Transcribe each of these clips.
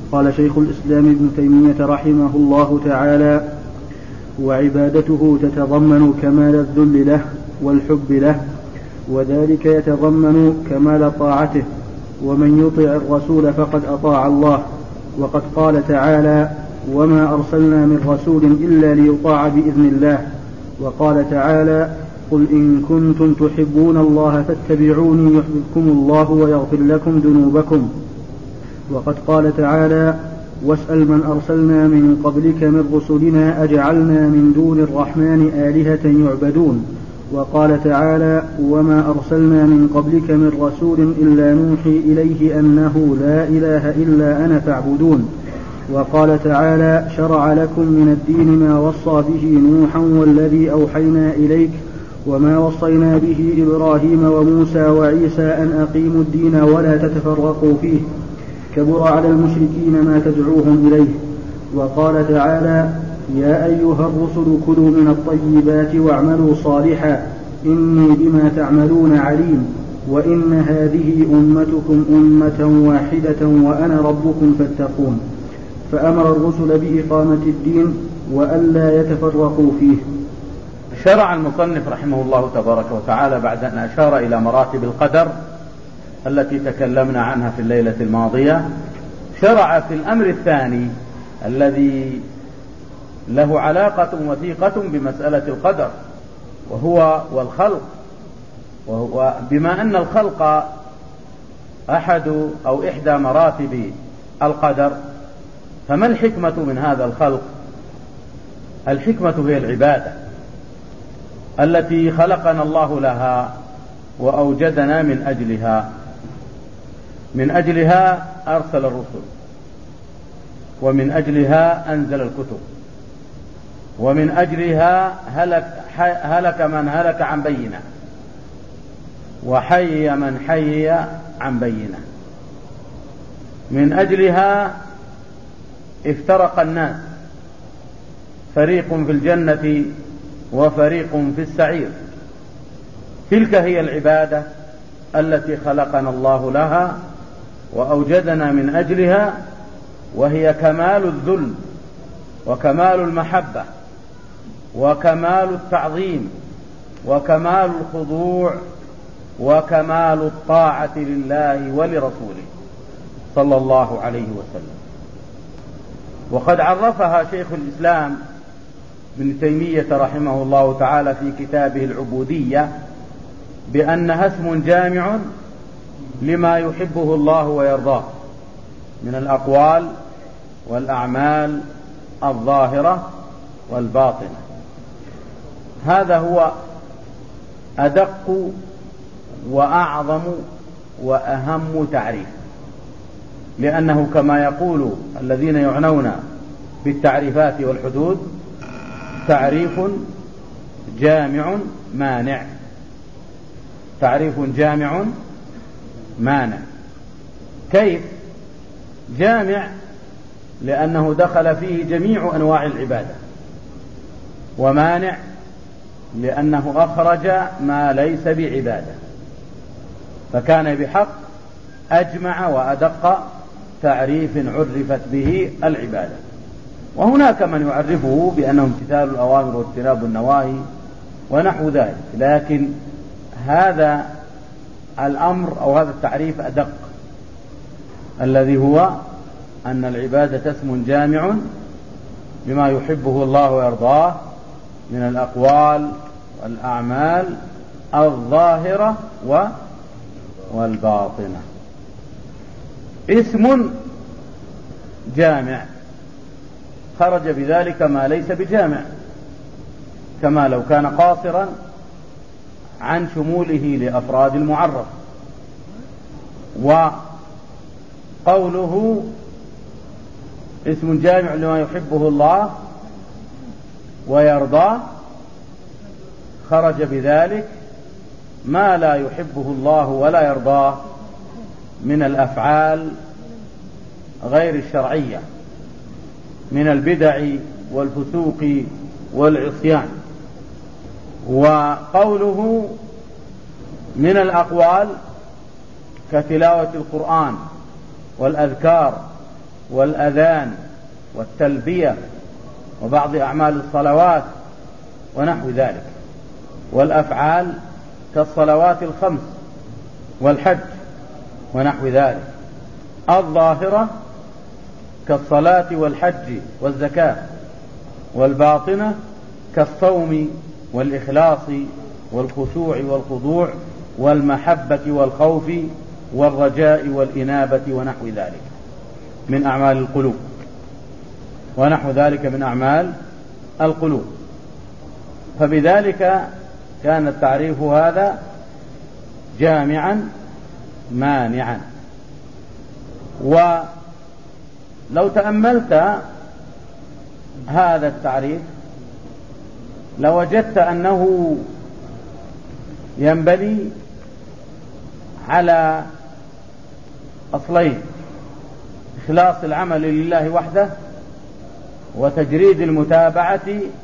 قال شيخ الإسلام ابن تيمية رحمه الله تعالى: وعبادته تتضمن كمال الذل له والحب له، وذلك يتضمن كمال طاعته، ومن يطع الرسول فقد أطاع الله. وقد قال تعالى: وما أرسلنا من رسول إلا ليطاع بإذن الله. وقال تعالى: قل إن كنتم تحبون الله فاتبعوني يحببكم الله ويغفر لكم ذنوبكم. وقد قال تعالى: واسأل من أرسلنا من قبلك من رسلنا أجعلنا من دون الرحمن آلهة يعبدون. وقال تعالى: وما أرسلنا من قبلك من رسول إلا نوحي إليه أنه لا إله إلا أنا فاعبدون. وقال تعالى: شرع لكم من الدين ما وصى به نوحا والذي أوحينا إليك وما وصينا به إبراهيم وموسى وعيسى أن أقيموا الدين ولا تتفرقوا فيه، كبر على المشركين ما تدعوهم إليه. وقال تعالى: يا أيها الرسل كلوا من الطيبات واعملوا صالحا إني بما تعملون عليم، وإن هذه أمتكم أمة واحدة وأنا ربكم فاتقون. فأمر الرسل بإقامة الدين وألا يتفرقوا فيه. شرع المصنف رحمه الله تبارك وتعالى بعد أن أشار إلى مراتب القدر التي تكلمنا عنها في الليلة الماضية، شرع في الأمر الثاني الذي له علاقة وثيقة بمسألة القدر، وهو والخلق. وبما أن الخلق أحد أو إحدى مراتب القدر، فما الحكمة من هذا الخلق؟ الحكمة هي العبادة التي خلقنا الله لها وأوجدنا من أجلها. من أجلها أرسل الرسل، ومن أجلها أنزل الكتب، ومن أجلها هلك من هلك عن بينة، وحي من حي عن بينة. من أجلها افترق الناس، فريق في الجنة وفريق في السعير. تلك هي العبادة التي خلقنا الله لها وأوجدنا من أجلها، وهي كمال الذل وكمال المحبة وكمال التعظيم وكمال الخضوع وكمال الطاعة لله ولرسوله صلى الله عليه وسلم. وقد عرفها شيخ الإسلام ابن تيمية رحمه الله تعالى في كتابه العبودية بأنها اسم جامع لما يحبه الله ويرضاه من الأقوال والأعمال الظاهرة والباطنة. هذا هو أدق وأعظم وأهم تعريف، لأنه كما يقول الذين يعنون بالتعريفات والحدود: تعريف جامع مانع. تعريف جامع مانع. كيف جامع؟ لأنه دخل فيه جميع أنواع العبادة. ومانع لأنه أخرج ما ليس بعبادة، فكان بحق أجمع وأدق تعريف عرفت به العبادة. وهناك من يعرفه بأنه امتثال الأوامر واجتناب النواهي ونحو ذلك، لكن هذا الأمر أو هذا التعريف أدق، الذي هو أن العبادة اسم جامع بما يحبه الله ويرضاه من الأقوال والأعمال الظاهرة والباطنة. اسم جامع خرج بذلك ما ليس بجامع، كما لو كان قاصرا عن شموله لأفراد المعرف. وقوله اسم جامع لما يحبه الله ويرضاه خرج بذلك ما لا يحبه الله ولا يرضاه من الأفعال غير الشرعية، من البدع والفسوق والعصيان. وقوله من الأقوال كتلاوة القرآن والأذكار والأذان والتلبية وبعض أعمال الصلوات ونحو ذلك، والأفعال كالصلوات الخمس والحج ونحو ذلك، الظاهرة كالصلاة والحج والزكاة، والباطنة كالصوم والإخلاص والخشوع والخضوع والمحبة والخوف والرجاء والإنابة ونحو ذلك من أعمال القلوب، ونحو ذلك من أعمال القلوب. فبذلك كان التعريف هذا جامعا مانعا. ولو تأملت هذا التعريف لوجدت أنه ينبني على أصلين: إخلاص العمل لله وحده، وتجريد المتابعة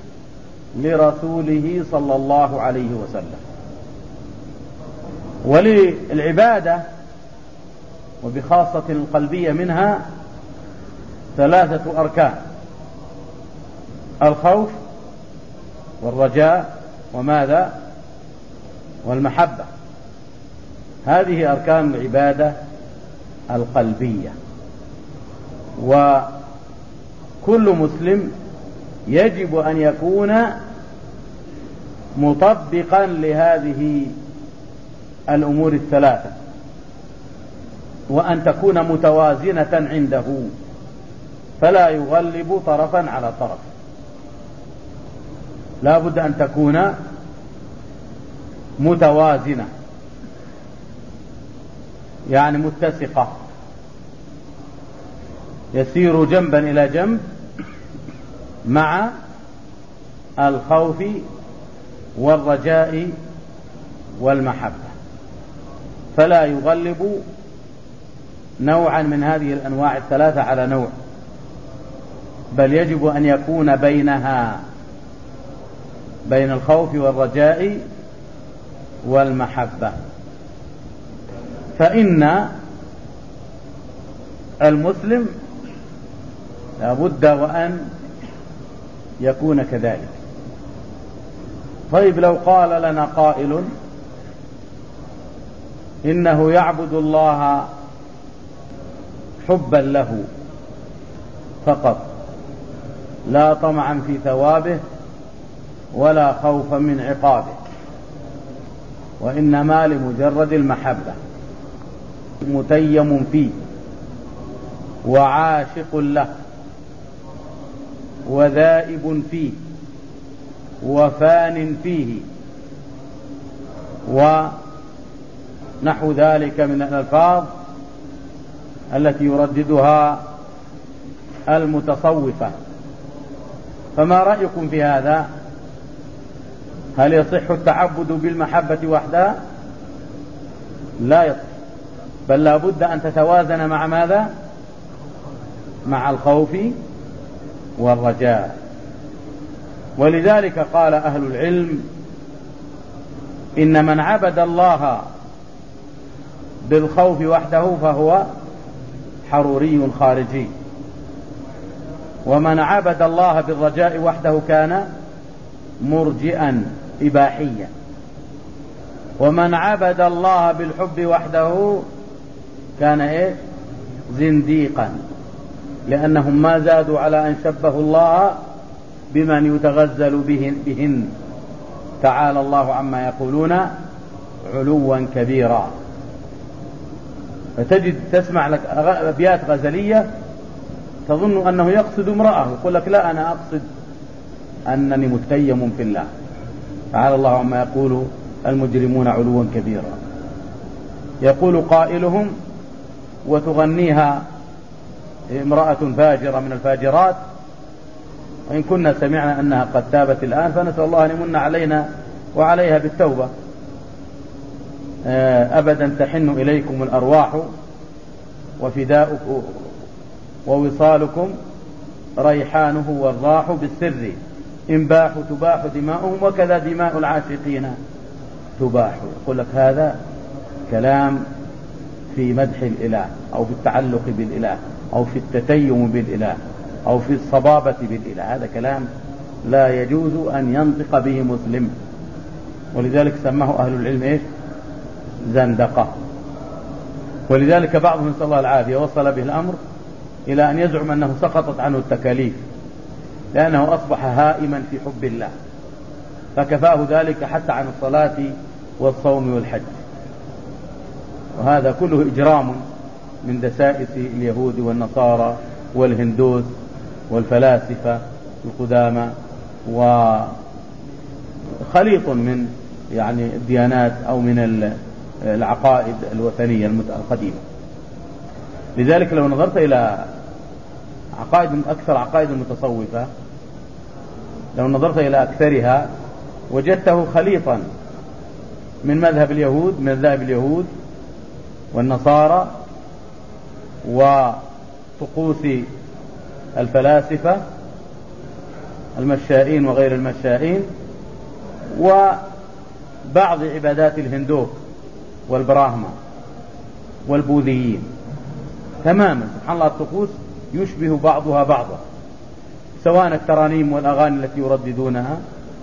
لرسوله صلى الله عليه وسلم. وللعبادة وبخاصة القلبية منها 3 أركان: الخوف والرجاء وماذا؟ والمحبة. هذه أركان العبادة القلبية. وكل مسلم يجب أن يكون مطبقا لهذه الأمور 3، وأن تكون متوازنة عنده، فلا يغلب طرفا على طرف. لا بد أن تكون متوازنة، يعني متسقة، يسير جنبا إلى جنب مع الخوف والرجاء والمحبة، فلا يغلب نوعا من هذه الأنواع 3 على نوع، بل يجب أن يكون بينها، بين الخوف والرجاء والمحبة. فإن المسلم لابد وأن يكون كذلك. طيب لو قال لنا قائل إنه يعبد الله حبا له فقط، لا طمعا في ثوابه ولا خوفا من عقابه، وإنما لمجرد المحبة، متيم فيه وعاشق له وذائب فيه وفان فيه ونحو ذلك من الألفاظ التي يرددها المتصوفة. فما رأيكم في هذا؟ هل يصح التعبد بالمحبة وحدها؟ لا يصح، بل لا بد أن تتوازن مع ماذا؟ مع الخوف والرجاء. ولذلك قال أهل العلم إن من عبد الله بالخوف وحده فهو حروري خارجي، ومن عبد الله بالرجاء وحده كان مرجئا إباحيا، ومن عبد الله بالحب وحده كان زنديقا، لأنهم ما زادوا على أن شبهوا الله بمن يتغزل بهن، تعالى الله عما يقولون علوا كبيرا. فتجد تسمع لك أبيات غزلية تظن أنه يقصد امرأة، يقول لك لا، أنا أقصد أنني متيم في الله، تعالى الله عما يقول المجرمون علوا كبيرا. يقول قائلهم وتغنيها امرأة فاجرة من الفاجرات، وإن كنا سمعنا أنها قد تابت الآن، فنسأل الله أن يمن علينا وعليها بالتوبة. أبدا تحن إليكم الأرواح وفداؤكم ووصالكم ريحانه والراح بالسر إنباح تباح دماؤهم وكذا دماء العاشقين تباح. يقول لك هذا كلام في مدح الإله أو في التعلق بالإله، أو في التتيم بالإله أو في الصبابة بالإله، هذا كلام لا يجوز أن ينطق به مسلم، ولذلك سماه أهل العلم إيش؟ زندقة. ولذلك بعضهم نسأل الله العافية وصل به الأمر إلى أن يزعم أنه سقطت عنه التكاليف لأنه أصبح هائما في حب الله، فكفاه ذلك حتى عن الصلاة والصوم والحج. وهذا كله إجرام من دسائس اليهود والنصارى والهندوس والفلاسفة القدامى، وخليط من يعني الديانات أو من العقائد الوثنية القديمة. لذلك لو نظرت إلى أكثر عقائد المتصوفة، لو نظرت إلى أكثرها وجدته خليطا من مذهب اليهود والنصارى وطقوس الفلاسفة المشائين وغير المشائين وبعض عبادات الهندوك والبراهمة والبوذيين تماما. سبحان الله، الطقوس يشبه بعضها بعضا، سواء الترانيم والأغاني التي يرددونها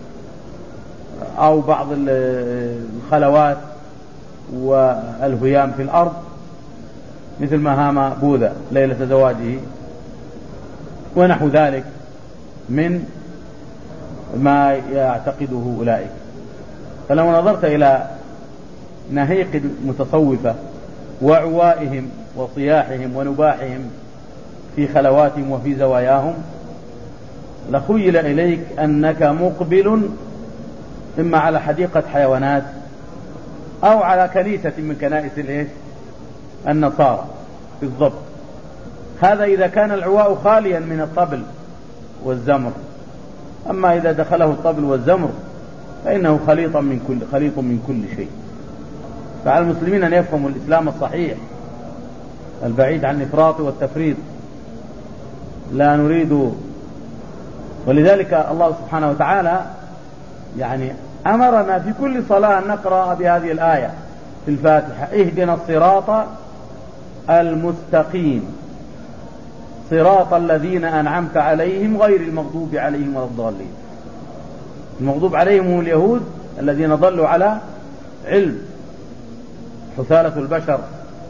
أو بعض الخلوات والهيام في الأرض مثل ما هام بوذا ليلة زواجه ونحو ذلك من ما يعتقده أولئك. فلو نظرت إلى نهيق المتصوفة وعوائهم وصياحهم ونباحهم في خلواتهم وفي زواياهم لخيل إليك أنك مقبل إما على حديقة حيوانات أو على كنيسة من كنائس النصارى بالضبط. هذا إذا كان العواء خاليا من الطبل والزمر، أما إذا دخله الطبل والزمر فإنه خليط من كل شيء. فعلى المسلمين أن يفهموا الإسلام الصحيح البعيد عن الإفراط والتفريط، لا نريد. ولذلك الله سبحانه وتعالى يعني أمرنا في كل صلاة أن نقرأ بهذه الآية في الفاتحة: اهدنا الصراط المستقيم صراط الذين أنعمت عليهم غير المغضوب عليهم ولا الضالين. المغضوب عليهم هم اليهود الذين ضلوا على علم، حثالة البشر،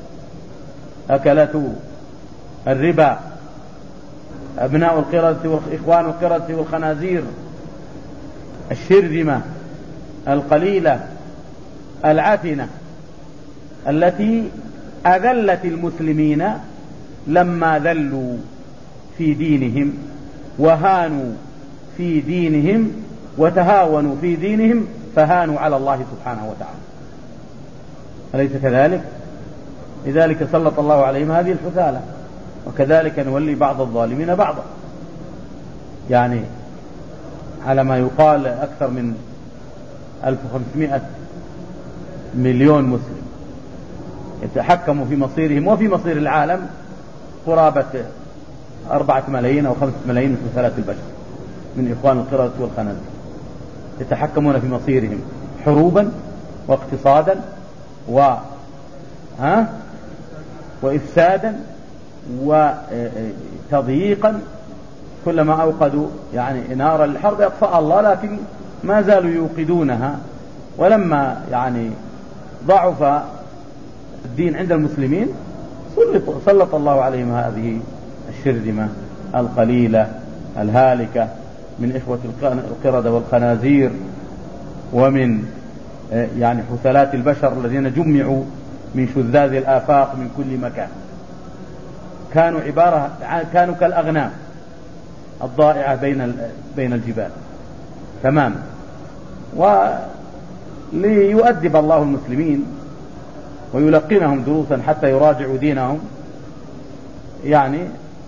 أكلة الربا، أبناء القردة وإخوان القردة والخنازير، الشرذمة القليلة العفنة التي أذلت المسلمين لما ذلوا في دينهم وهانوا في دينهم وتهاونوا في دينهم فهانوا على الله سبحانه وتعالى، أليس كذلك؟ لذلك سلط الله عليهم هذه الحثالة، وكذلك نولي بعض الظالمين بعضا. يعني على ما يقال أكثر من 1500 مليون مسلم يتحكموا في مصيرهم وفي مصير العالم قرابة 4 ملايين أو 5 ملايين من حثالة البشر من إخوان القردة والخنازير، يتحكمون في مصيرهم حروبا واقتصادا وإفسادا وتضييقا. كلما أوقدوا يعني نارا للحرب يطفأ الله، لكن ما زالوا يوقدونها. ولما يعني ضعف الدين عند المسلمين سلط الله عليهم هذه الشرذمة القليلة الهالكة من إخوة القردة والخنازير ومن يعني حثالات البشر الذين جمعوا من شذاذ الآفاق من كل مكان. كانوا كالأغنام الضائعة بين الجبال تماما. وليؤدب الله المسلمين ويلقنهم دروسا حتى يراجعوا دينهم، يعني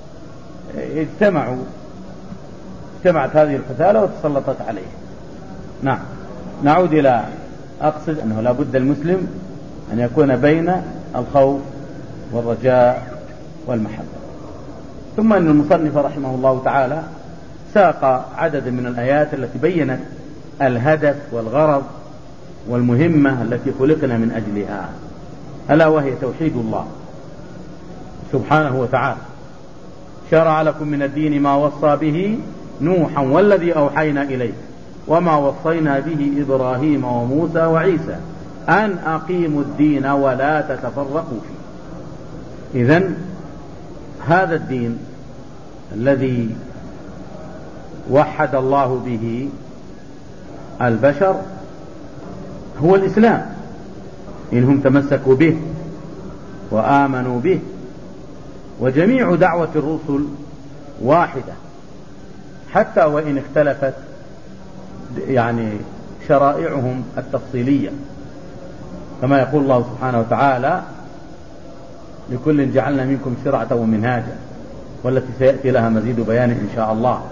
اجتمعت هذه الحثالة وتسلطت عليه. نعم، نعود إلى أقصد أنه لا بد المسلم أن يكون بين الخوف والرجاء والمحبة. ثم أن المصنف رحمه الله تعالى ساق عدد من الآيات التي بينت الهدف والغرض والمهمة التي خلقنا من أجلها، ألا وهي توحيد الله سبحانه وتعالى شرع لكم من الدين ما وصى به نوحا والذي أوحينا إليك وما وصينا به إبراهيم وموسى وعيسى أن أقيموا الدين ولا تتفرقوا فيه. إذن هذا الدين الذي وحد الله به البشر هو الإسلام، إنهم تمسكوا به وآمنوا به. وجميع دعوة الرسل واحدة حتى وإن اختلفت شرائعهم التفصيلية، كما يقول الله سبحانه وتعالى: لكل جعلنا منكم شرعة ومنهاجا، والتي سيأتي لها مزيد بيان إن شاء الله.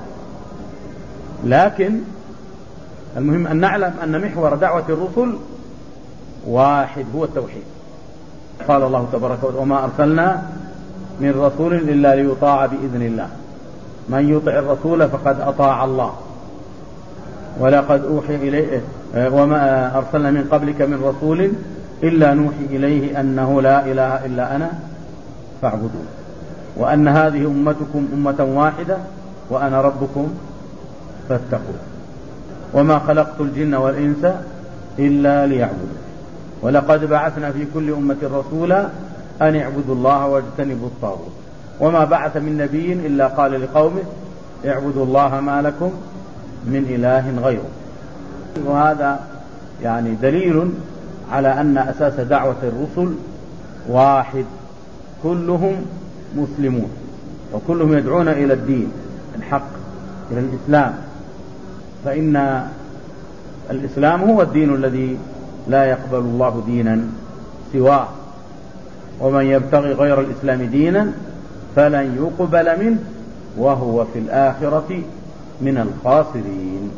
لكن المهم أن نعلم أن محور دعوة الرسل واحد، هو التوحيد. قال الله تبارك وتعالى: وما أرسلنا من رسول إلا ليطاع بإذن الله، من يطع الرسول فقد أطاع الله، ولقد أوحي إليه وما أرسلنا من قبلك من رسول إلا نوحي إليه أنه لا إله إلا أنا فاعبدون، وأن هذه أمتكم أمة واحدة وأنا ربكم فاتقون، وما خلقت الجن والإنس إلا ليعبدون، ولقد بعثنا في كل أمة رسولا أن اعبدوا الله واجتنبوا الطاغوت، وما بعث من نبي إلا قال لقومه اعبدوا الله ما لكم من إله غيره. وهذا دليل على أن أساس دعوة الرسل واحد، كلهم مسلمون وكلهم يدعون إلى الدين الحق، إلى الإسلام، فإن الإسلام هو الدين الذي لا يقبل الله دينا سواه، ومن يبتغي غير الإسلام دينا فلن يقبل منه وهو في الآخرة من الخاسرين.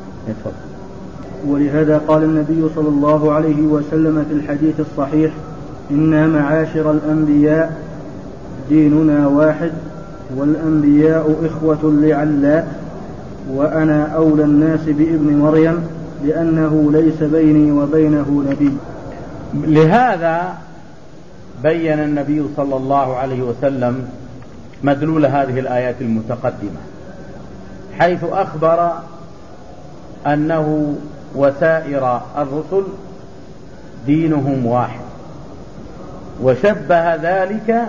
ولهذا قال النبي صلى الله عليه وسلم في الحديث الصحيح: إنا معاشر الأنبياء ديننا واحد، والأنبياء إخوة لعلاء، وأنا أولى الناس بابن مريم لأنه ليس بيني وبينه نبي. لهذا بين النبي صلى الله عليه وسلم مدلول هذه الآيات المتقدمة، حيث أخبر أنه وسائر الرسل دينهم واحد، وشبه ذلك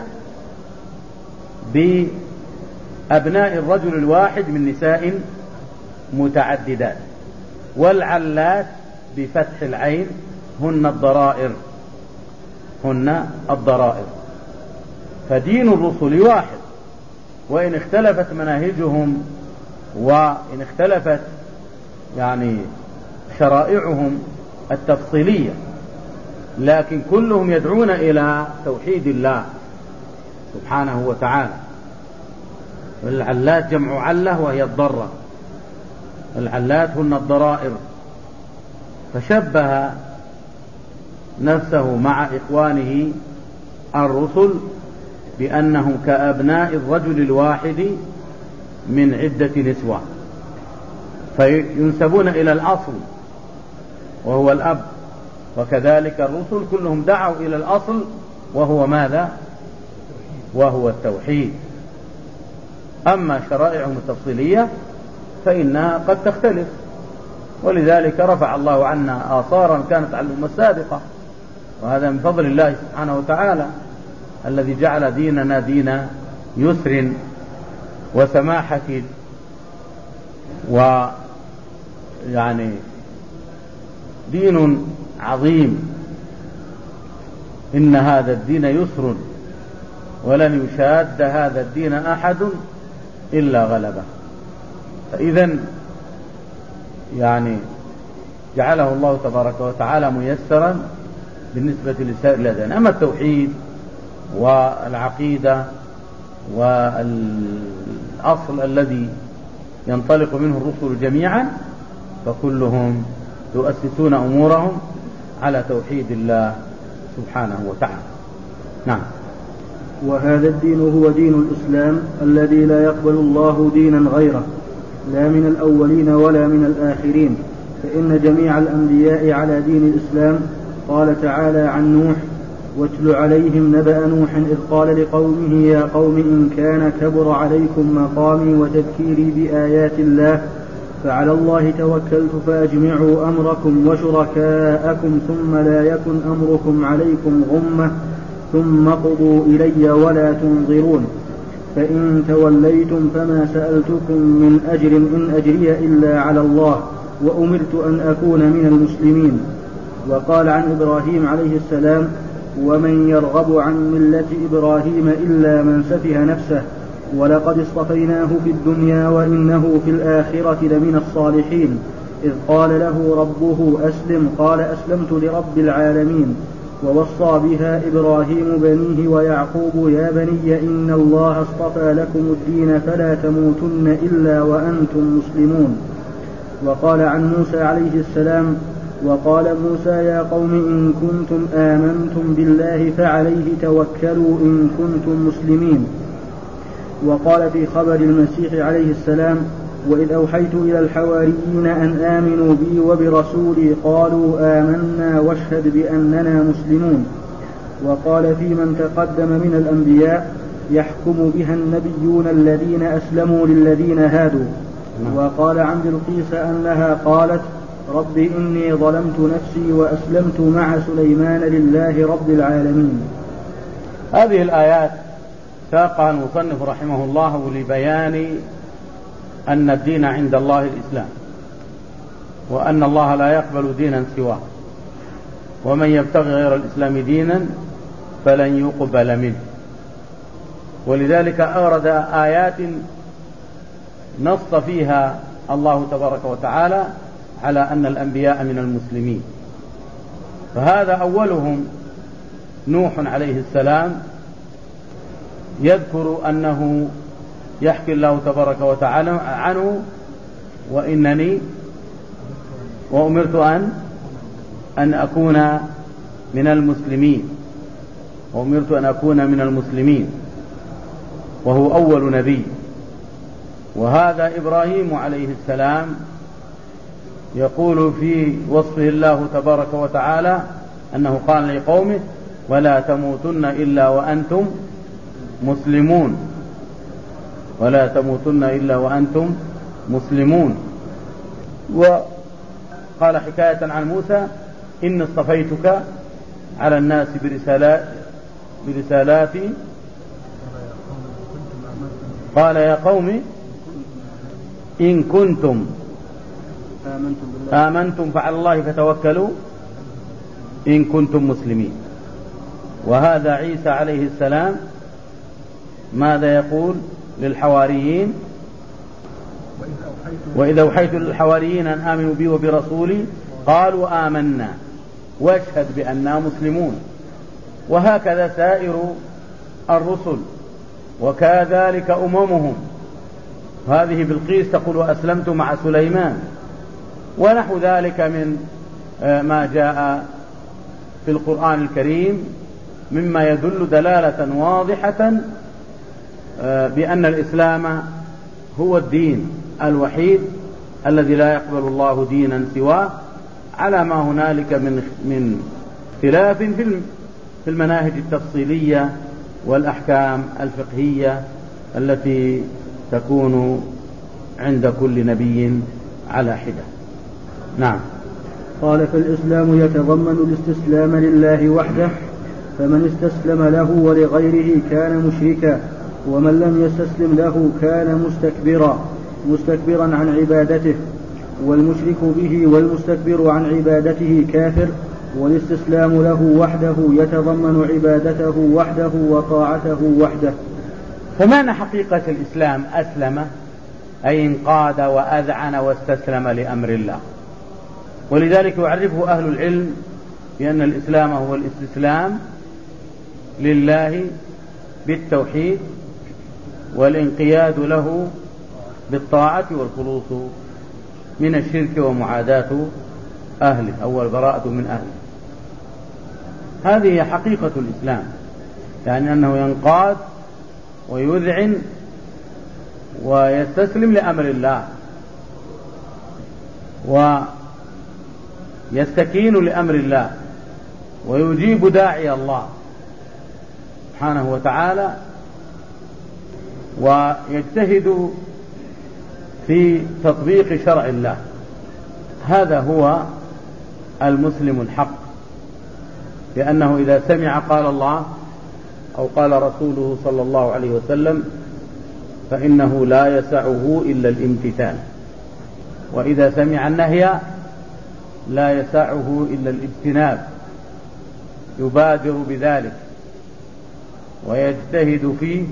بأبناء الرجل الواحد من نساء متعددات، والعلات بفتح العين هن الضرائر. فدين الرسل واحد، وإن اختلفت مناهجهم وإن اختلفت شرائعهم التفصيلية، لكن كلهم يدعون إلى توحيد الله سبحانه وتعالى. والعلات جمع علة وهي الضرة، العلات هن الضرائر. فشبه نفسه مع إخوانه الرسل بأنهم كأبناء الرجل الواحد من عدة نسوة، فينسبون إلى الأصل وهو الأب، وكذلك الرسل كلهم دعوا إلى الأصل وهو ماذا؟ وهو التوحيد. أما شرائعهم التفصيلية فإنها قد تختلف، ولذلك رفع الله عنا آثارا كانت على الأمة السابقة، وهذا من فضل الله سبحانه وتعالى الذي جعل ديننا دين يسر وسماحة، دين عظيم. إن هذا الدين يسر ولن يشاد هذا الدين أحد إلا غلبه. فإذا جعله الله تبارك وتعالى ميسرا بالنسبة لسائر الأديان. أما التوحيد والعقيدة والأصل الذي ينطلق منه الرسل جميعا فكلهم يؤسسون أمورهم على توحيد الله سبحانه وتعالى. نعم. وهذا الدين هو دين الإسلام الذي لا يقبل الله دينا غيره، لا من الأولين ولا من الآخرين، فإن جميع الأنبياء على دين الإسلام. قال تعالى عن نوح: واتل عليهم نبأ نوح إذ قال لقومه يا قوم إن كان كبر عليكم مقامي وتذكيري بآيات الله فعلى الله توكلت فأجمعوا أمركم وشركاءكم ثم لا يكن أمركم عليكم غمة ثم قضوا إلي ولا تنظرون فإن توليتم فما سألتكم من أجر إن أجري إلا على الله وأمرت أن أكون من المسلمين. وقال عن إبراهيم عليه السلام ومن يرغب عن ملة إبراهيم إلا من سفه نفسه ولقد اصطفيناه في الدنيا وإنه في الآخرة لمن الصالحين إذ قال له ربه أسلم قال أسلمت لرب العالمين. ووصى بها إبراهيم بنيه ويعقوب يا بني إن الله اصطفى لكم الدين فلا تموتن إلا وأنتم مسلمون. وقال عن موسى عليه السلام وقال موسى يا قوم إن كنتم آمنتم بالله فعليه توكلوا إن كنتم مسلمين. وقال في خبر المسيح عليه السلام وإذ أوحيت إلى الحواريين أن آمنوا بي وبرسولي قالوا آمنا واشهد بأننا مسلمون. وقال في من تقدم من الأنبياء يحكم بها النبيون الذين أسلموا للذين هادوا. وقال عن بلقيس أنها قالت رب إني ظلمت نفسي وأسلمت مع سليمان لله رب العالمين. هذه الآيات ساقها المصنف رحمه الله لبيان أن الدين عند الله الإسلام وأن الله لا يقبل دينا سواه ومن يبتغي غير الإسلام دينا فلن يقبل منه. ولذلك أورد آيات نص فيها الله تبارك وتعالى على أن الأنبياء من المسلمين. فهذا أولهم نوح عليه السلام يذكر أنه يحكي الله تبارك وتعالى عنه وإنني وأمرت أن أكون من المسلمين وأمرت أن أكون من المسلمين وهو أول نبي. وهذا إبراهيم عليه السلام يقول في وصفه الله تبارك وتعالى أنه قال لقومه ولا تموتن إلا وأنتم مسلمون ولا تموتن إلا وأنتم مسلمون. وقال حكاية عن موسى إن اصطفيتك على الناس برسالاتي قال يا قوم إن كنتم آمنتم فعلى الله فتوكلوا إن كنتم مسلمين. وهذا عيسى عليه السلام ماذا يقول للحواريين وإذا أوحيت للحواريين أن آمنوا بي وبرسولي قالوا آمنا واشهد بأننا مسلمون. وهكذا سائر الرسل وكذلك أممهم. هذه بلقيس تقول أسلمت مع سليمان ونحو ذلك من ما جاء في القرآن الكريم مما يدل دلالة واضحة بأن الإسلام هو الدين الوحيد الذي لا يقبل الله دينا سواه على ما هنالك من اختلاف في المناهج التفصيلية والأحكام الفقهية التي تكون عند كل نبي على حدة. نعم. قال فالإسلام يتضمن الاستسلام لله وحده فمن استسلم له ولغيره كان مشركا ومن لم يستسلم له كان مستكبرا عن عبادته والمشرك به والمستكبر عن عبادته كافر. والاستسلام له وحده يتضمن عبادته وحده وطاعته وحده. فمعنى حقيقة الإسلام أسلم أي انقاد وأذعن واستسلم لأمر الله. ولذلك يعرفه أهل العلم بأن الإسلام هو الاستسلام لله بالتوحيد والانقياد له بالطاعة والخلوص من الشرك ومعاداة أهله أو البراءة من أهله. هذه حقيقة الإسلام، يعني أنه ينقاد ويذعن ويستسلم لأمر الله ويستكين لأمر الله ويجيب داعي الله سبحانه وتعالى ويجتهد في تطبيق شرع الله. هذا هو المسلم الحق، لأنه إذا سمع قال الله أو قال رسوله صلى الله عليه وسلم فإنه لا يسعه إلا الامتثال، وإذا سمع النهي لا يسعه إلا الاجتناب، يبادر بذلك ويجتهد فيه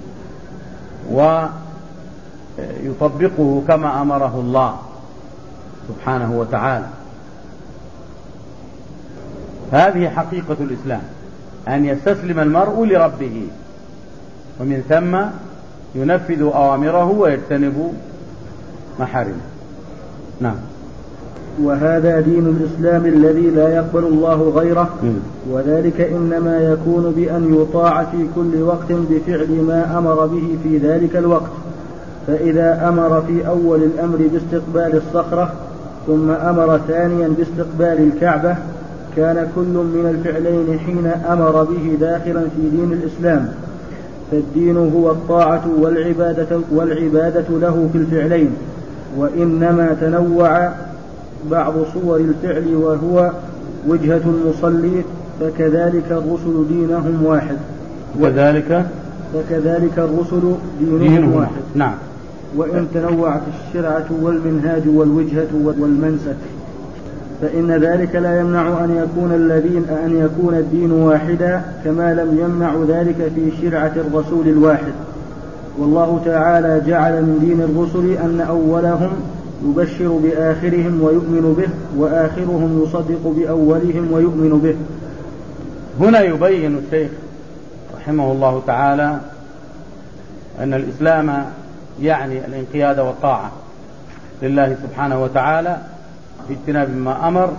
ويطبقه كما أمره الله سبحانه وتعالى. هذه حقيقة الإسلام، أن يستسلم المرء لربه، ومن ثم ينفذ أوامره ويجتنب محارمه. نعم. وهذا دين الإسلام الذي لا يقبل الله غيره، وذلك إنما يكون بأن يطاع في كل وقت بفعل ما أمر به في ذلك الوقت. فإذا أمر في أول الأمر باستقبال الصخرة ثم أمر ثانيا باستقبال الكعبة كان كل من الفعلين حين أمر به داخلا في دين الإسلام. فالدين هو الطاعة والعبادة له في الفعلين، وإنما تنوع بعض صور الفعل وهو وجهة المصلي، فكذلك الرسل دينهم واحد. فكذلك الرسل دينهم واحد. نعم. وإن تنوعت الشرعة والمنهاج والوجهة والمنسك، فإن ذلك لا يمنع أن يكون الدين واحدا، كما لم يمنع ذلك في شرعة الرسول الواحد. والله تعالى جعل من دين الرسل أن أولهم يبشر بآخرهم ويؤمن به، وآخرهم يصدق بأولهم ويؤمن به. هنا يبين الشيخ رحمه الله تعالى أن الإسلام يعني الانقياد والطاعة لله سبحانه وتعالى في اجتناب ما أمر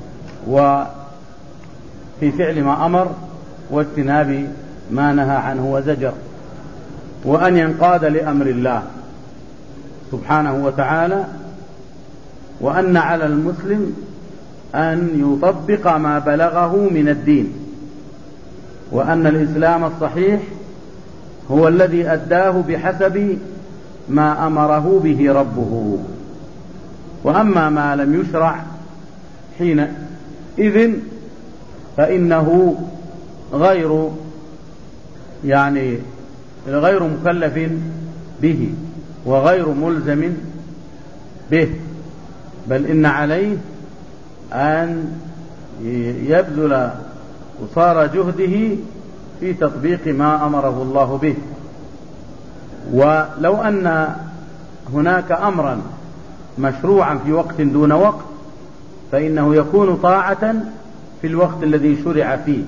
وفي فعل ما أمر واجتناب ما نهى عنه وزجر، وأن ينقاد لأمر الله سبحانه وتعالى، وأن على المسلم أن يطبق ما بلغه من الدين، وأن الإسلام الصحيح هو الذي أداه بحسب ما أمره به ربه. وأما ما لم يشرع حينئذ فإنه غير مكلف به وغير ملزم به، بل إن عليه أن يبذل قصارى جهده في تطبيق ما أمره الله به. ولو أن هناك أمرا مشروعا في وقت دون وقت فإنه يكون طاعة في الوقت الذي شرع فيه،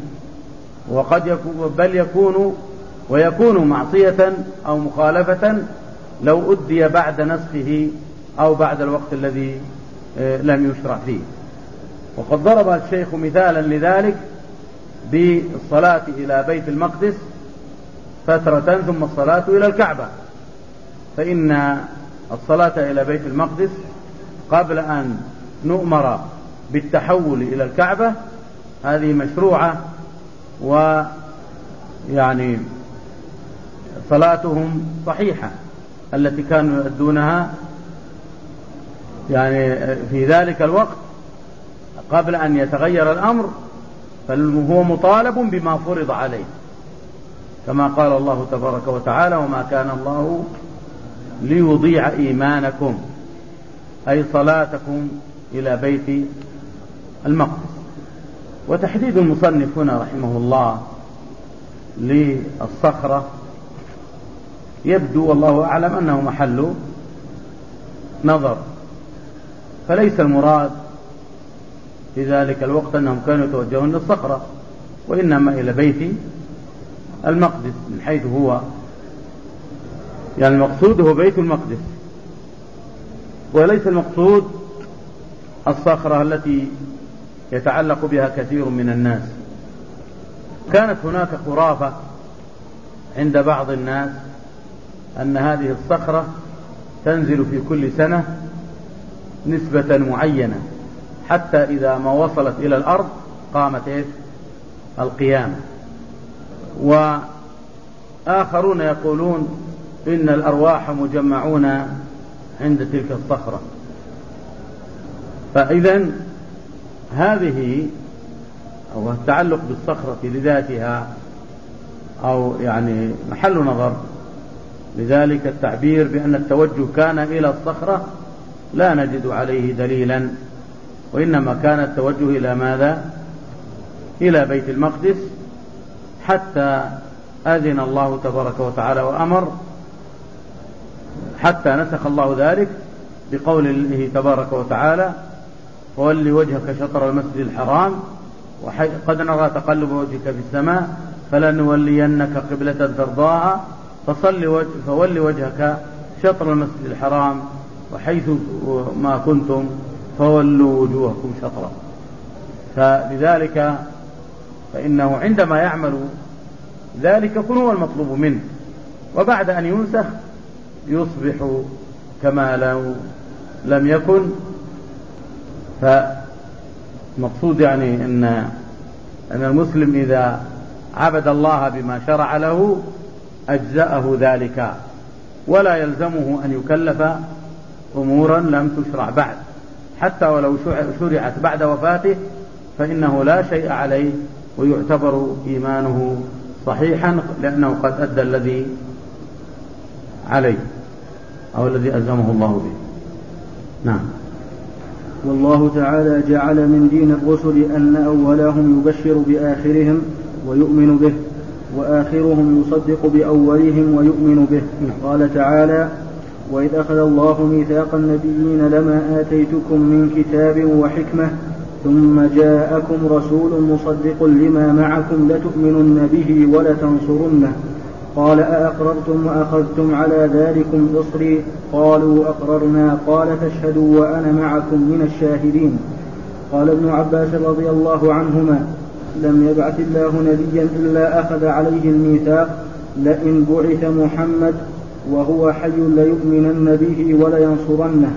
ويكون معصية أو مخالفة لو أدي بعد نسخه أو بعد الوقت الذي لم يشرع فيه. وقد ضرب الشيخ مثالا لذلك بالصلاة إلى بيت المقدس فترة ثم الصلاة إلى الكعبة، فإن الصلاة إلى بيت المقدس قبل أن نؤمر بالتحول إلى الكعبة هذه مشروعة، ويعني صلاتهم صحيحة التي كانوا يؤدونها يعني في ذلك الوقت قبل أن يتغير الأمر، فهو مطالب بما فرض عليه، كما قال الله تبارك وتعالى: وما كان الله ليضيع إيمانكم، أي صلاتكم إلى بيت المقدس. وتحديد المصنف هنا رحمه الله للصخرة يبدو والله أعلم أنه محل نظر، فليس المراد في ذلك الوقت أنهم كانوا يتوجهون للصخرة، وإنما إلى بيت المقدس من حيث هو يعني المقصود هو بيت المقدس، وليس المقصود الصخرة التي يتعلق بها كثير من الناس. كانت هناك خرافة عند بعض الناس أن هذه الصخرة تنزل في كل سنة نسبة معينة، حتى إذا ما وصلت إلى الأرض قامت القيامة. وآخرون يقولون إن الأرواح مجمعون عند تلك الصخرة. فإذا هذه أو التعلق بالصخرة لذاتها أو يعني محل نظر. لذلك التعبير بأن التوجه كان إلى الصخرة لا نجد عليه دليلا، وإنما كان التوجه إلى ماذا؟ إلى بيت المقدس، حتى أذن الله تبارك وتعالى وأمر، حتى نسخ الله ذلك بقوله تبارك وتعالى: فول وجهك شطر المسجد الحرام قد نرى تقلب وجهك في السماء فلنولينك قبلة ترضاها فول وجهك شطر المسجد الحرام وحيث ما كنتم فولوا وجوهكم شطرا. فلذلك فإنه عندما يعمل ذلك يكون هو المطلوب منه، وبعد أن ينسخ يصبح كما لو لم يكن. فمقصود يعني أن المسلم إذا عبد الله بما شرع له أجزأه ذلك، ولا يلزمه أن يكلف أمورا لم تشرع بعد، حتى ولو شرعت بعد وفاته فإنه لا شيء عليه ويعتبر إيمانه صحيحا، لأنه قد أدى الذي عليه أو الذي ألزمه الله به. نعم. والله تعالى جعل من دين الرسل أن أولهم يبشر بآخرهم ويؤمن به، وآخرهم يصدق بأولهم ويؤمن به. قال تعالى: وإذ أخذ الله ميثاق النبيين لما آتيتكم من كتاب وحكمة ثم جاءكم رسول مصدق لما معكم لتؤمنن به ولتنصرنه. قال: أأقررتم وأخذتم على ذلكم إصري؟ قالوا: أقررنا. قال: فاشهدوا وأنا معكم من الشاهدين. قال ابن عباس رضي الله عنهما: لم يبعث الله نبيا إلا أخذ عليه الميثاق، لئن بعث محمد وهو حي ليؤمنن به ولينصرنه.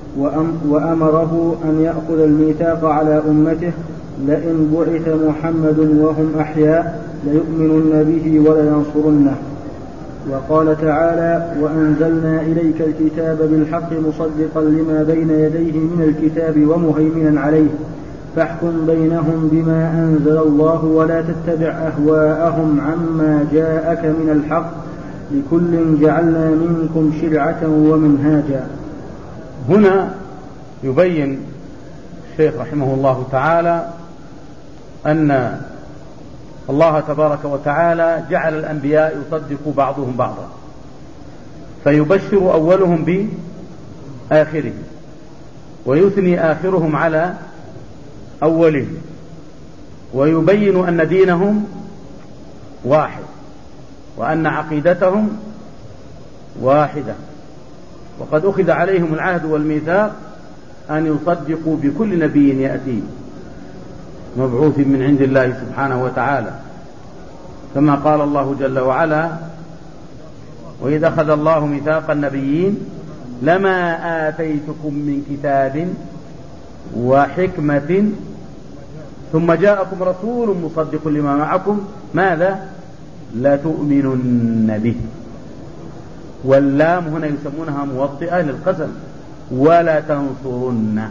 وأمره أن يأخذ الميثاق على أمته، لئن بعث محمد وهم أحياء ليؤمنن به ولينصرنه. وقال تعالى: وأنزلنا إليك الكتاب بالحق مصدقا لما بين يديه من الكتاب ومهيمنا عليه فاحكم بينهم بما أنزل الله ولا تتبع أهواءهم عما جاءك من الحق لكل جعلنا منكم شرعة ومنهاجا. هنا يبين الشيخ رحمه الله تعالى أن الله تبارك وتعالى جعل الأنبياء يصدق بعضهم بعضا، فيبشر أولهم بآخرهم ويثني آخرهم على أولهم، ويبين أن دينهم واحد وأن عقيدتهم واحدة، وقد أخذ عليهم العهد والميثاق أن يصدقوا بكل نبي يأتي مبعوث من عند الله سبحانه وتعالى، كما قال الله جل وعلا: وإذا أخذ الله ميثاق النبيين لما آتيتكم من كتاب وحكمة ثم جاءكم رسول مصدق لما معكم ماذا؟ لتؤمنن به. واللام هنا يسمونها موطئة للقسم، ولا تنصرن.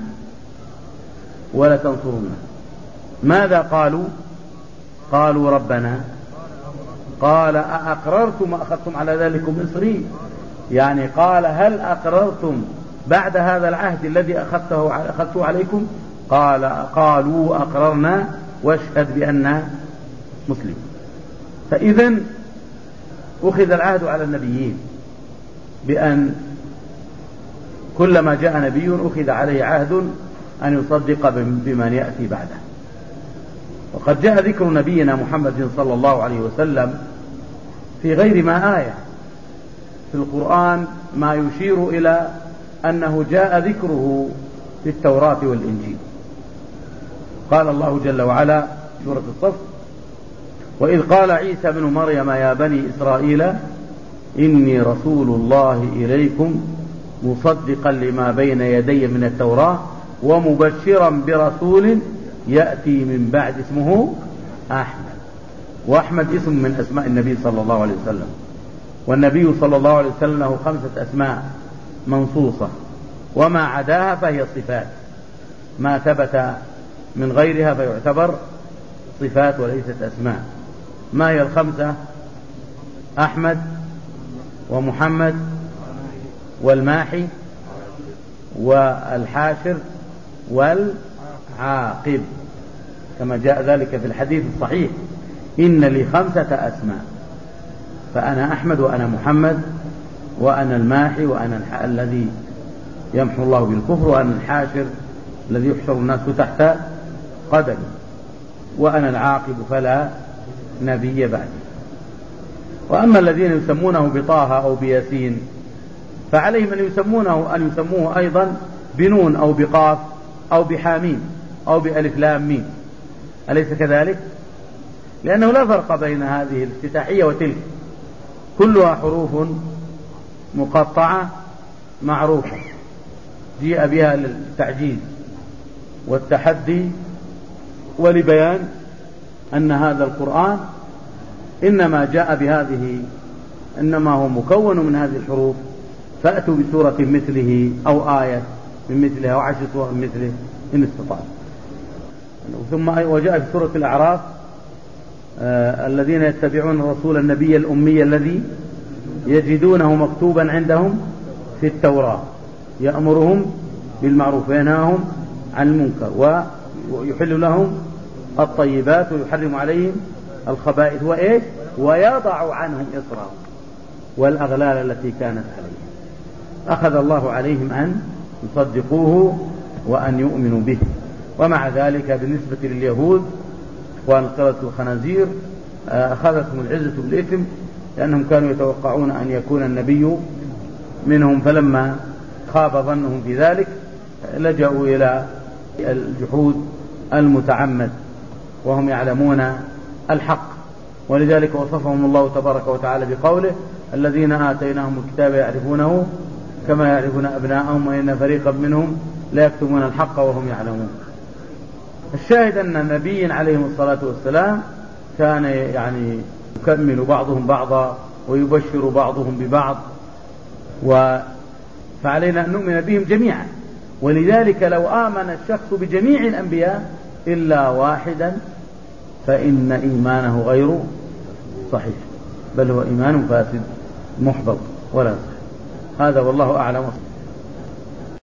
ماذا قالوا؟ قالوا ربنا. قال: أأقررتم وأخذتم على ذلكم إصري؟ يعني قال: هل أقررتم بعد هذا العهد الذي أخذته عليكم؟ قالوا أقررنا واشهد بأننا مسلم. فإذا أخذ العهد على النبيين بأن كلما جاء نبي أخذ عليه عهد أن يصدق بمن يأتي بعده. وقد جاء ذكر نبينا محمد صلى الله عليه وسلم في غير ما آية في القرآن ما يشير إلى أنه جاء ذكره في التوراة والإنجيل. قال الله جل وعلا سورة الصف: وإذ قال عيسى بن مريم يا بني إسرائيل إني رسول الله إليكم مصدقا لما بين يدي من التوراة ومبشرا برسول يأتي من بعد اسمه أحمد. وأحمد اسم من أسماء النبي صلى الله عليه وسلم، والنبي صلى الله عليه وسلم له 5 أسماء منصوصة، وما عداها فهي صفات، ما ثبت من غيرها فيعتبر صفات وليست أسماء. ما هي ال5؟ أحمد ومحمد والماحي والحاشر والعاقب، كما جاء ذلك في الحديث الصحيح: إن لي 5 أسماء، فأنا أحمد وأنا محمد وأنا الماحي وأنا الذي يمحو الله بالكفر، وأنا الحاشر الذي يحشر الناس تحت قدمي، وأنا العاقب فلا نبي بعدي. وأما الذين يسمونه بطه أو بياسين فعليهم أن يسموه أيضا بنون أو بقاف أو بحاميم أو بألف لام ميم، أليس كذلك؟ لأنه لا فرق بين هذه الافتتاحية وتلك، كلها حروف مقطعة معروفة جيء بها للتعجيز والتحدي ولبيان أن هذا القرآن إنما هو مكون من هذه الحروف، فأتوا بسورة مثله أو آية من مثلها أو 10 سور من مثله إن استطاعوا. ثم وجاء في سورة الأعراف: الذين يتبعون الرسول النبي الأمي الذي يجدونه مكتوبا عندهم في التوراة يأمرهم بالمعروف وينهاهم عن المنكر ويحل لهم الطيبات ويحرم عليهم الخبائث ويضع عنهم إصرهم والأغلال التي كانت عليهم. أخذ الله عليهم أن يصدقوه وأن يؤمنوا به. ومع ذلك بالنسبة لليهود والقردة الخنازير أخذتهم العزة بالإثم، لأنهم كانوا يتوقعون أن يكون النبي منهم، فلما خاب ظنهم في ذلك لجأوا إلى الجحود المتعمد وهم يعلمون الحق. ولذلك وصفهم الله تبارك وتعالى بقوله: الذين آتيناهم الكتاب يعرفونه كما يعرفون أبناءهم وإن فريقا منهم لا يكتمون الحق وهم يعلمون. الشاهد أن النبي عليهم الصلاة والسلام كان يكمل بعضهم بعضا ويبشر بعضهم ببعض، فعلينا أن نؤمن بهم جميعا. ولذلك لو آمن الشخص بجميع الأنبياء إلا واحدا فإن إيمانه غير صحيح، بل هو إيمان فاسد محبط ولا صحيح. هذا والله أعلم.